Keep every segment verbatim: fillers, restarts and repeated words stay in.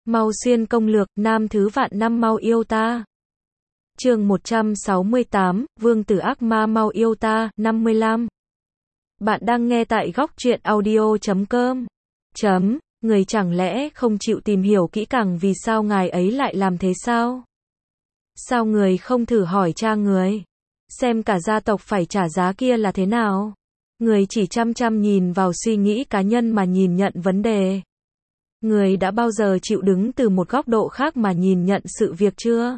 Mau xuyên công lược, nam thứ vạn năm mau yêu ta. Chương một trăm sáu mươi tám, Vương tử ác ma mau yêu ta, năm mươi lăm. Bạn đang nghe tại góc truyện audio chấm com. Chấm, người chẳng lẽ không chịu tìm hiểu kỹ càng vì sao ngài ấy lại làm thế sao? Sao người không thử hỏi cha người? Xem cả gia tộc phải trả giá kia là thế nào? Người chỉ chăm chăm nhìn vào suy nghĩ cá nhân mà nhìn nhận vấn đề. Người đã bao giờ chịu đứng từ một góc độ khác mà nhìn nhận sự việc chưa?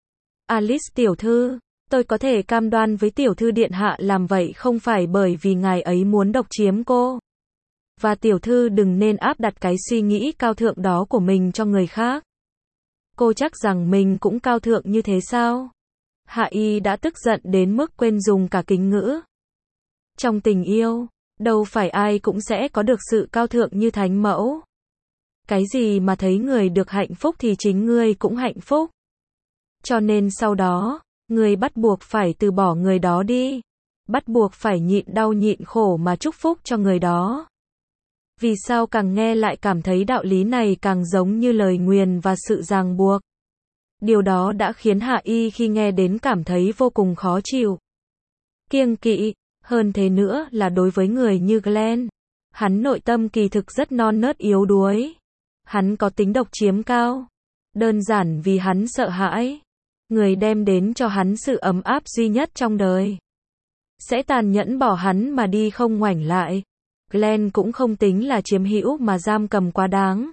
Alice tiểu thư, tôi có thể cam đoan với tiểu thư điện hạ làm vậy không phải bởi vì ngài ấy muốn độc chiếm cô. Và tiểu thư đừng nên áp đặt cái suy nghĩ cao thượng đó của mình cho người khác. Cô chắc rằng mình cũng cao thượng như thế sao? Hạ Y đã tức giận đến mức quên dùng cả kính ngữ. Trong tình yêu, đâu phải ai cũng sẽ có được sự cao thượng như thánh mẫu. Cái gì mà thấy người được hạnh phúc thì chính ngươi cũng hạnh phúc. Cho nên sau đó, ngươi bắt buộc phải từ bỏ người đó đi. Bắt buộc phải nhịn đau nhịn khổ mà chúc phúc cho người đó. Vì sao càng nghe lại cảm thấy đạo lý này càng giống như lời nguyền và sự ràng buộc. Điều đó đã khiến Hạ Y khi nghe đến cảm thấy vô cùng khó chịu. Kiêng kỵ, hơn thế nữa là đối với người như Glenn. Hắn nội tâm kỳ thực rất non nớt yếu đuối. Hắn có tính độc chiếm cao. Đơn giản vì hắn sợ hãi. Người đem đến cho hắn sự ấm áp duy nhất trong đời sẽ tàn nhẫn bỏ hắn mà đi không ngoảnh lại. Glenn cũng không tính là chiếm hữu mà giam cầm quá đáng.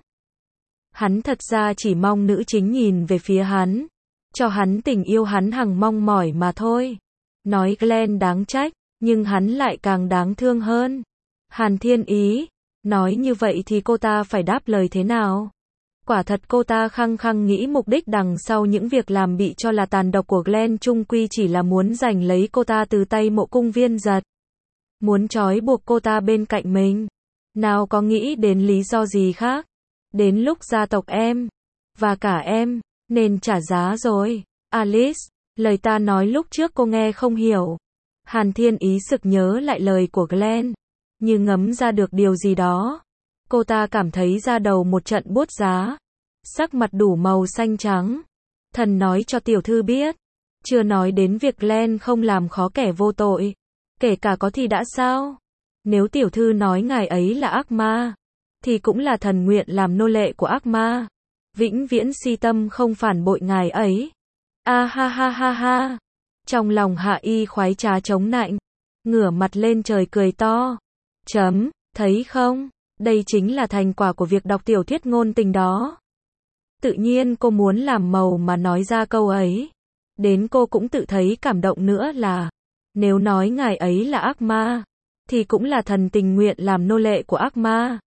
Hắn thật ra chỉ mong nữ chính nhìn về phía hắn, cho hắn tình yêu hắn hằng mong mỏi mà thôi. Nói Glenn đáng trách, nhưng hắn lại càng đáng thương hơn. Hàn Thiên Ý, nói như vậy thì cô ta phải đáp lời thế nào? Quả thật cô ta khăng khăng nghĩ mục đích đằng sau những việc làm bị cho là tàn độc của Glenn chung quy chỉ là muốn giành lấy cô ta từ tay Mộ Cung Viên Dật. Muốn trói buộc cô ta bên cạnh mình. Nào có nghĩ đến lý do gì khác. Đến lúc gia tộc em, và cả em, nên trả giá rồi. Alice, lời ta nói lúc trước cô nghe không hiểu. Hàn Thiên Ý sực nhớ lại lời của Glenn. Như ngấm ra được điều gì đó. Cô ta cảm thấy da đầu một trận buốt giá. Sắc mặt đủ màu xanh trắng. Thần nói cho tiểu thư biết. Chưa nói đến việc Glenn không làm khó kẻ vô tội. Kể cả có thì đã sao? Nếu tiểu thư nói ngài ấy là ác ma, thì cũng là thần nguyện làm nô lệ của ác ma. Vĩnh viễn si tâm không phản bội ngài ấy. A ha ha ha ha. Trong lòng Hạ Y khoái trá chống nạnh. Ngửa mặt lên trời cười to. Chấm, thấy không? Đây chính là thành quả của việc đọc tiểu thuyết ngôn tình đó. Tự nhiên cô muốn làm màu mà nói ra câu ấy. Đến cô cũng tự thấy cảm động nữa là, nếu nói ngài ấy là ác ma, thì cũng là thần tình nguyện làm nô lệ của ác ma.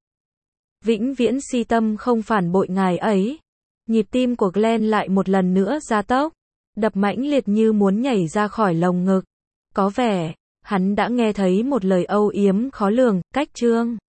Vĩnh viễn si tâm không phản bội ngài ấy. Nhịp tim của Glenn lại một lần nữa gia tốc, đập mãnh liệt như muốn nhảy ra khỏi lồng ngực. Có vẻ, hắn đã nghe thấy một lời âu yếm khó lường, cách chương.